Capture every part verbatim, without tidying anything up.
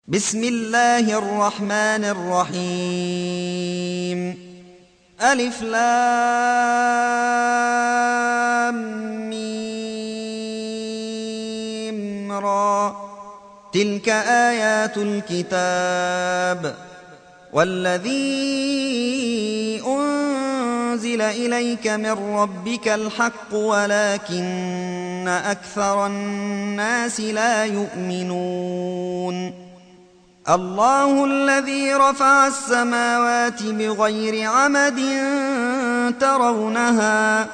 بسم الله الرحمن الرحيم. ألف لام ميم را. تلك آيات الكتاب والذي أنزل إليك من ربك الحق ولكن أكثر الناس لا يؤمنون. الله الذي رفع السماوات بغير عمد ترونها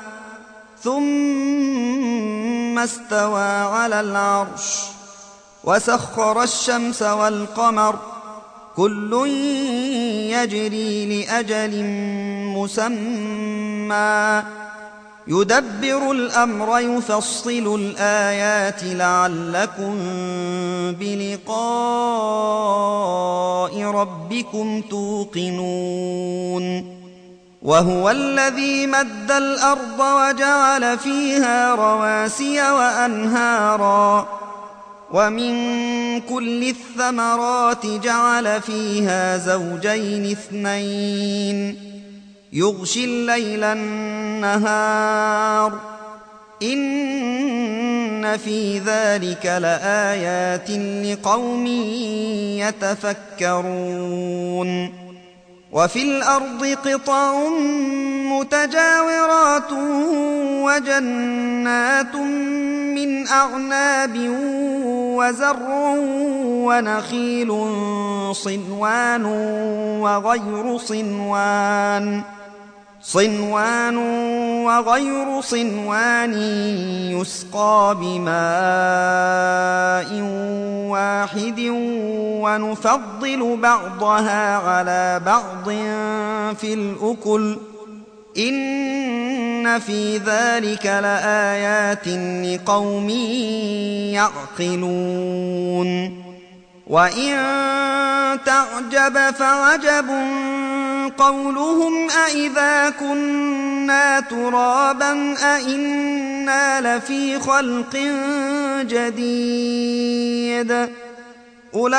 ثم استوى على العرش وسخر الشمس والقمر كل يجري لأجل مسمى يدبر الأمر يفصل الآيات لعلكم بلقاء ربكم توقنون. وهو الذي مد الأرض وجعل فيها رواسي وأنهارا ومن كل الثمرات جعل فيها زوجين اثنين يغشي الليل النهار إن في ذلك لآيات لقوم يتفكرون. وفي الأرض قطع متجاورات وجنات من أعناب وزرع ونخيل صنوان وغير صنوان صنوان وغير صنوان يسقى بماء واحد ونفضل بعضها على بعض في الأكل إن في ذلك لآيات لقوم يعقلون. وإن تعجب فعجب قولهم أإذا كنا ترابا أإنا لفي خلق جديد أولئك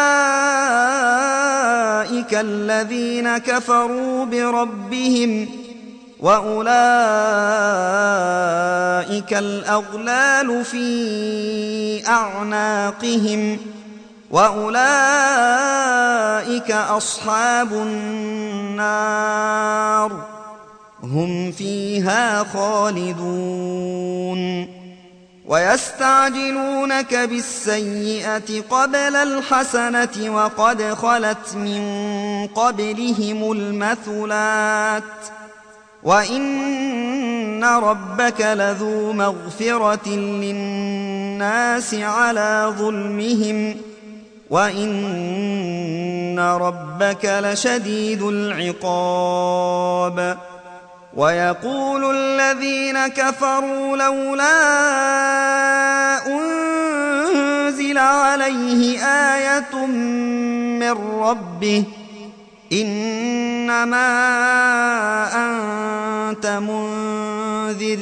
الذين كفروا بربهم وأولئك الأغلال في أعناقهم وأولئك أصحاب النار هم فيها خالدون. ويستعجلونك بالسيئة قبل الحسنة وقد خلت من قبلهم المثلات وإن ربك لذو مغفرة للناس على ظلمهم وإن ربك لشديد العقاب. ويقول الذين كفروا لولا أنزل عليه آية من ربه إنما أنت منذر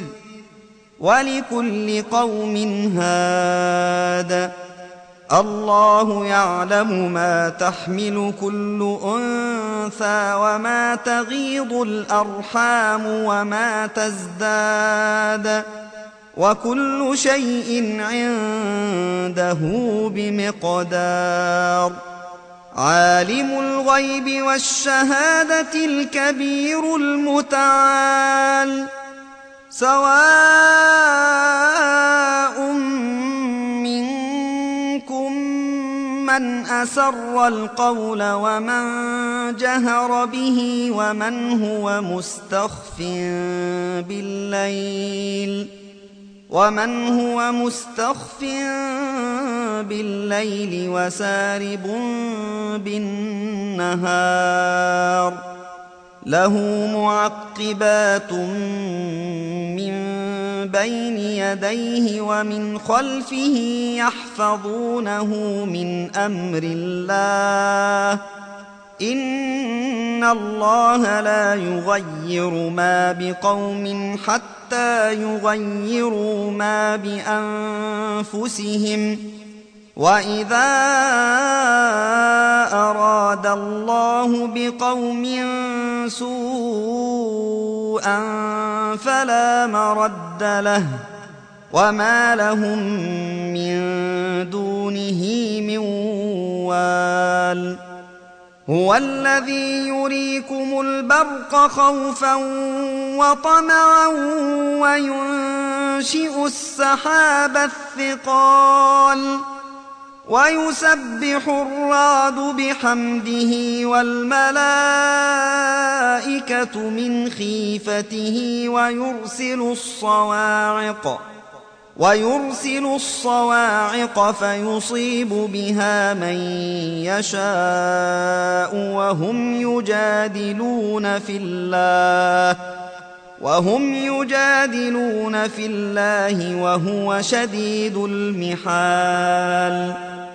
ولكل قوم هاد الله يعلم ما تحمل كل أنثى وما تغيض الأرحام وما تزداد وكل شيء عنده بمقدار. عالم الغيب والشهادة الكبير المتعال سواء منكم من أسر القول ومن جهر به ومن هو مستخف بالليل ومن هو مستخف بالليل وسارب بالنهار له معقبات من بين يديه ومن خلفه يحفظونه من أمر الله إن الله لا يغير ما بقوم حتى يغيروا ما بأنفسهم وإذا الله بقوم سوءا فلا مرد له وما لهم من دونه من وال هو الذي يريكم البرق خوفا وطمعا وينشئ السحاب الثقال ويسبح الرعد بحمده والملائكة من خيفته ويرسل الصواعق ويرسل الصواعق فيصيب بها من يشاء وهم يجادلون في الله وهم يجادلون في الله وهو شديد المحال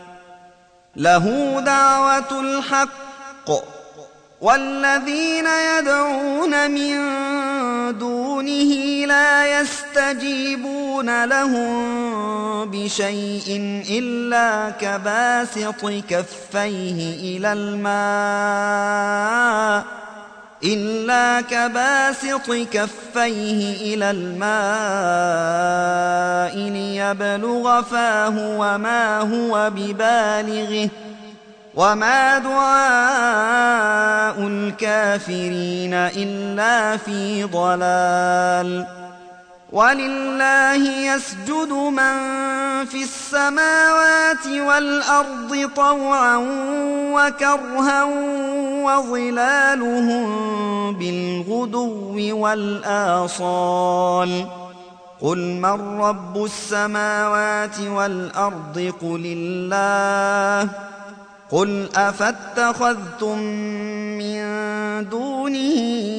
له دعوة الحق والذين يدعون من دونه لا يستجيبون لهم بشيء إلا كباسط كفيه إلى الماء إلا كباسط كفيه إلى الماء ليبلغ فاه وما هو ببالغه وما دعاء الكافرين إلا في ضلال ولله يسجد من في السماوات والأرض طوعا وكرها وظلالهم بالغدو والآصال قل من رب السماوات والأرض قل الله قل أفاتخذتم من دونه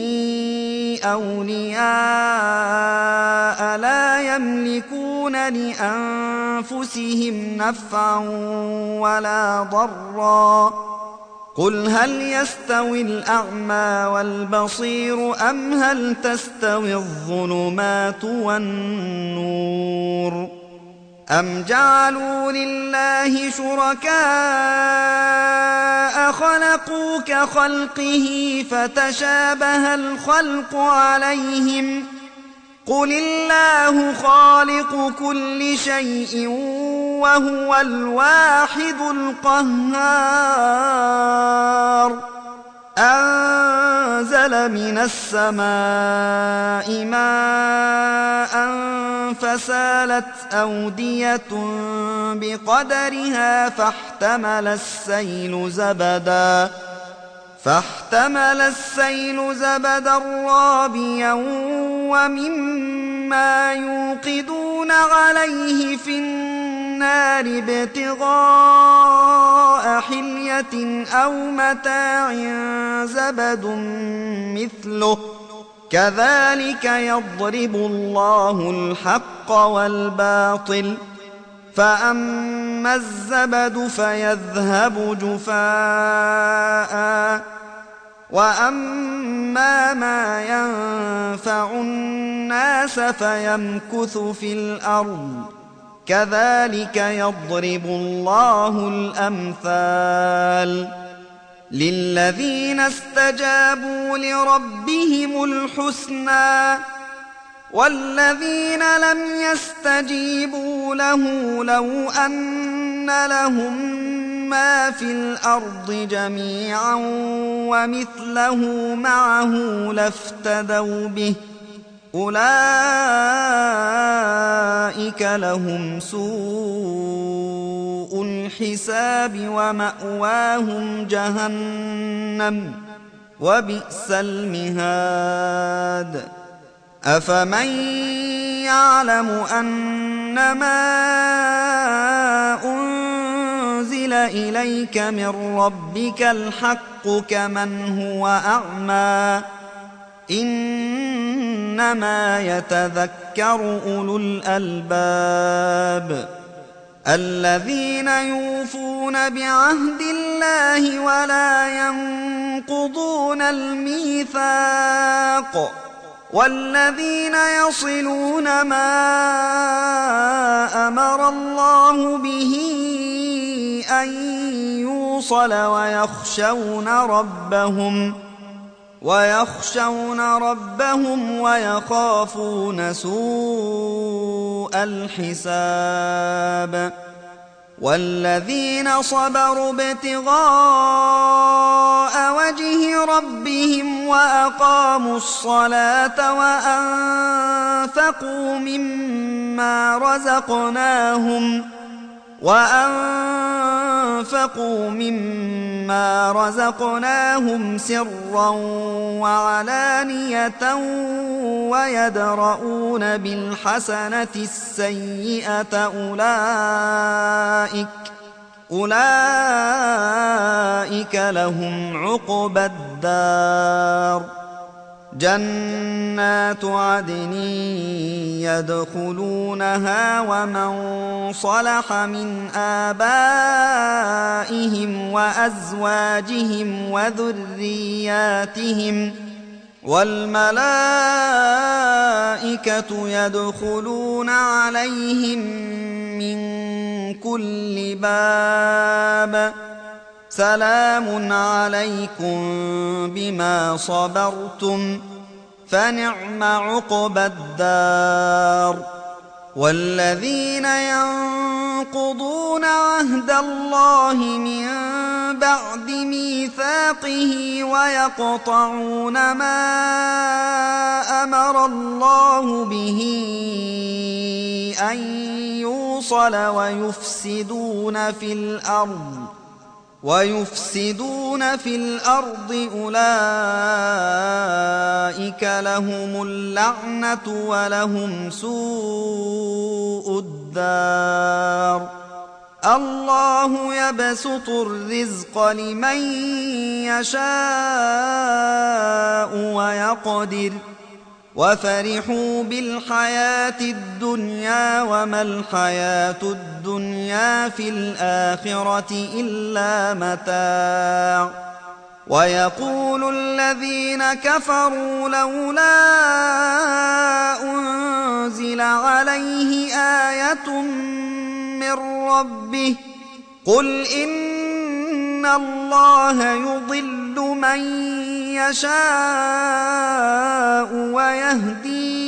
أولياء لا يملكون لأنفسهم نفعا ولا ضرا قل هل يستوي الأعمى والبصير أم هل تستوي الظلمات والنور أم جعلوا لله شركاء خلقوا كخلقه فتشابه الخلق عليهم قل الله خالق كل شيء وهو الواحد القهار أنزل من السماء ماء فسالت أودية بقدرها فاحتمل السيل زبدا فاحتمل السيل زبدا رابيا ومما يوقدون عليه في النار ابتغاء حلية أو متاع زبد مثله كذلك يضرب الله الحق والباطل فأما الزبد فيذهب جفاء وأما ما ينفع الناس فيمكث في الأرض كذلك يضرب الله الأمثال للذين استجابوا لربهم الحسنى والذين لم يستجيبوا له لو أن لهم ما في الأرض جميعا ومثله معه لافتدوا به أولئك لهم سوء الحساب ومأواهم جهنم وبئس المهاد أفمن يعلم أنما أنزل إليك من ربك الحق كمن هو أعمى إنما يتذكر أولو الألباب الذين يوفون بعهد الله ولا ينقضون الميثاق والذين يصلون ما أمر الله به أن يوصل ويخشون ربهم ويخشون ربهم ويخافون سوء الحساب والذين صبروا ابتغاء وجه ربهم وأقاموا الصلاة وأنفقوا مما رزقناهم وأنفقوا مما رزقناهم سرا وعلانية ويدرؤون بالحسنة السيئة أولئك أولئك لهم عقبى الدار جنات عدن يدخلونها ومن صلح من آبائهم وأزواجهم وذرياتهم والملائكة يدخلون عليهم من كل باب سلام عليكم بما صبرتم فنعم عقبى الدار والذين ينقضون عهد الله من بعد ميثاقه ويقطعون ما أمر الله به أن يوصل ويفسدون في الأرض ويفسدون في الأرض أولئك لهم اللعنة ولهم سوء الدار الله يبسط الرزق لمن يشاء ويقدر وفرحوا بالحياة الدنيا وما الحياة الدنيا في الآخرة إلا متاع ويقول الذين كفروا لولا أنزل عليه آية من ربه قل إن الله يضل من يشاء ويهدي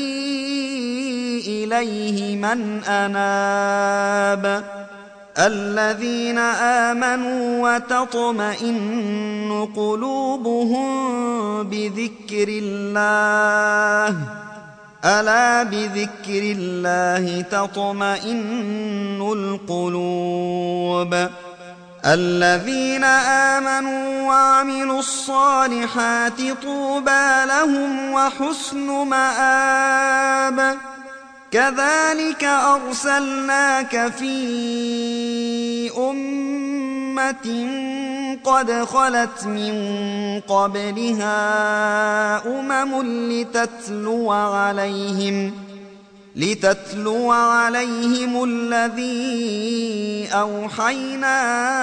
إليه من أناب الذين آمنوا وتطمئن قلوبهم بذكر الله ألا بذكر الله تطمئن القلوب الذين آمنوا وعملوا الصالحات طوبى لهم وحسن مآب كذلك أرسلناك في أمة قد خلت من قبلها أمم لتتلو عليهم لتتلو عليهم الذي أوحينا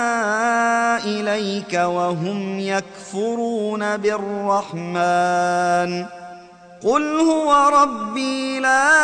إليك وهم يكفرون بالرحمن قل هو ربي لا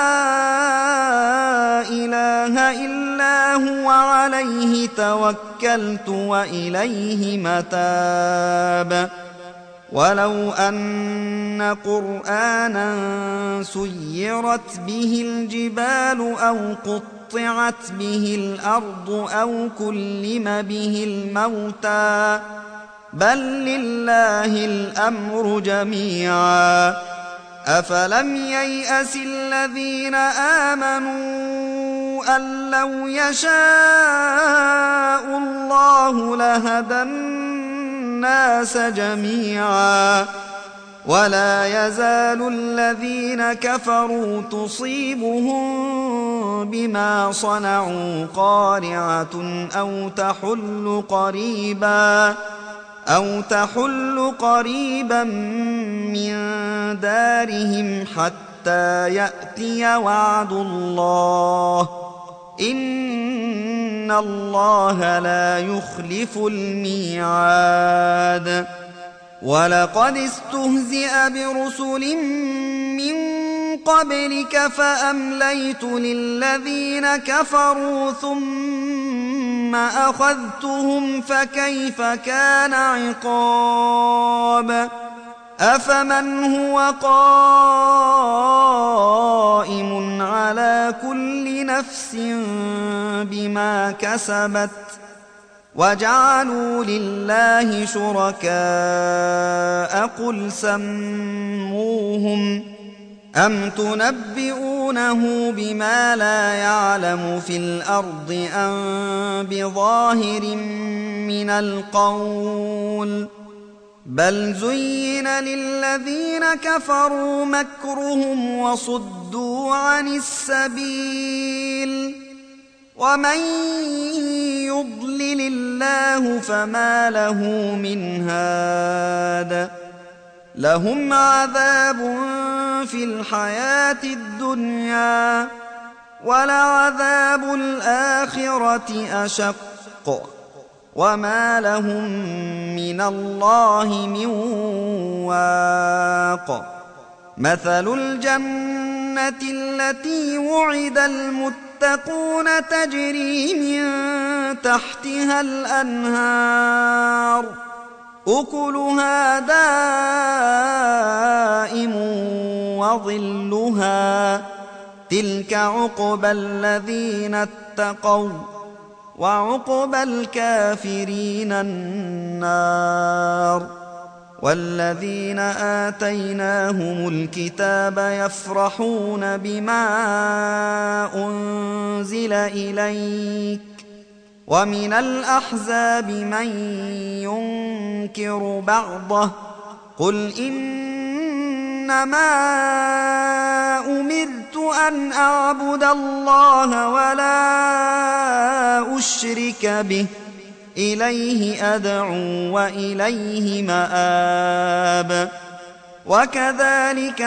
إله إلا هو عليه توكلت وإليه متاب ولو أن قرآنا سيرت به الجبال أو قطعت به الأرض أو كلم به الموتى بل لله الأمر جميعا أفلم ييأس الذين آمنوا أن لو يشاء الله لهدى الناس جميعا ولا يزال الذين كفروا تصيبهم بما صنعوا قارعة أو تحل قريبا أو تحل قريبا من دارهم حتى يأتي وعد الله إن الله لا يخلف الميعاد ولقد استهزئ برسل من قبلك فأمليت للذين كفروا ثم أخذتهم فكيف كان عقاب أفمن هو قائم على كل نفس بما كسبت وجعلوا لله شركاء قل سموهم أم تنبئونه بما لا يعلم في الأرض أم بظاهر من القول بل زين للذين كفروا مكرهم وصدوا عن السبيل ومن يضلل الله فما له من هاد لهم عذاب في الحياة الدنيا ولعذاب الآخرة أشق وما لهم من الله من واق مثل الجنة التي وعد المتقون تجري من تحتها الأنهار أكلها دائم وظلها تلك عقبى الذين اتقوا وعقبى الكافرين النار والذين آتيناهم الكتاب يفرحون بما أنزل إليك ومن الأحزاب من ينكر بعضه قل إنما أمرت أن أعبد الله ولا أشرك به إليه أدعو وإليه مآب وكذلك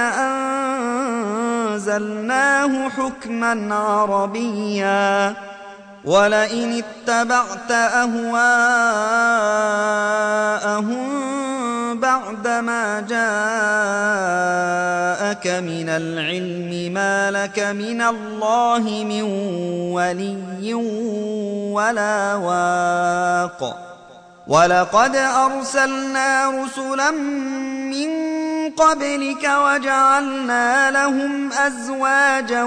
أنزلناه حكما عربيا ولئن اتبعت أهواءهم بعدما جاءك من العلم ما لك من الله من ولي ولا واق ولقد أرسلنا رسلا من قبلك وجعلنا لهم أزواجا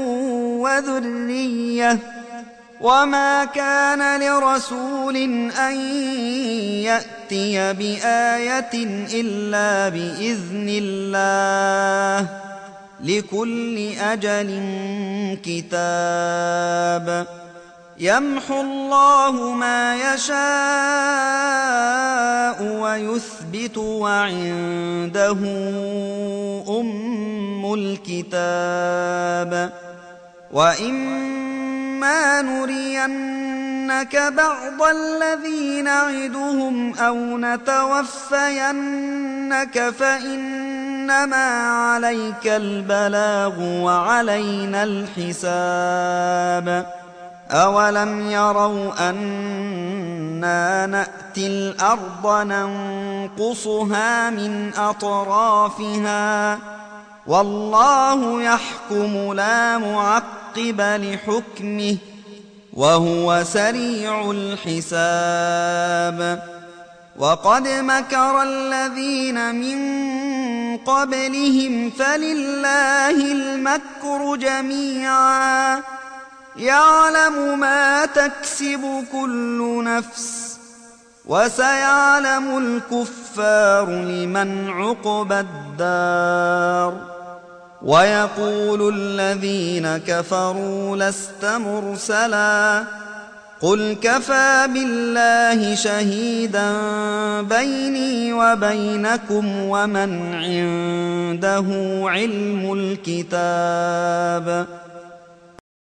وذرية وما كان لرسول أن يأتي بآية إلا بإذن الله لكل أجل كتاب يمحو الله ما يشاء ويثبت وعنده أم الكتاب وإما نرينك بعض الذي نعدهم أو نتوفينك فإنما عليك البلاغ وعلينا الحساب أولم يروا أنا نأتي الأرض ننقصها من أطرافها والله يحكم لا معقب لحكمه وهو سريع الحساب وقد مكر الذين من قبلهم فلله المكر جميعا يعلم ما تكسب كل نفس وسيعلم الكفار لمن عقبى الدار ويقول الذين كفروا لست مرسلا قل كفى بالله شهيدا بيني وبينكم ومن عنده علم الكتاب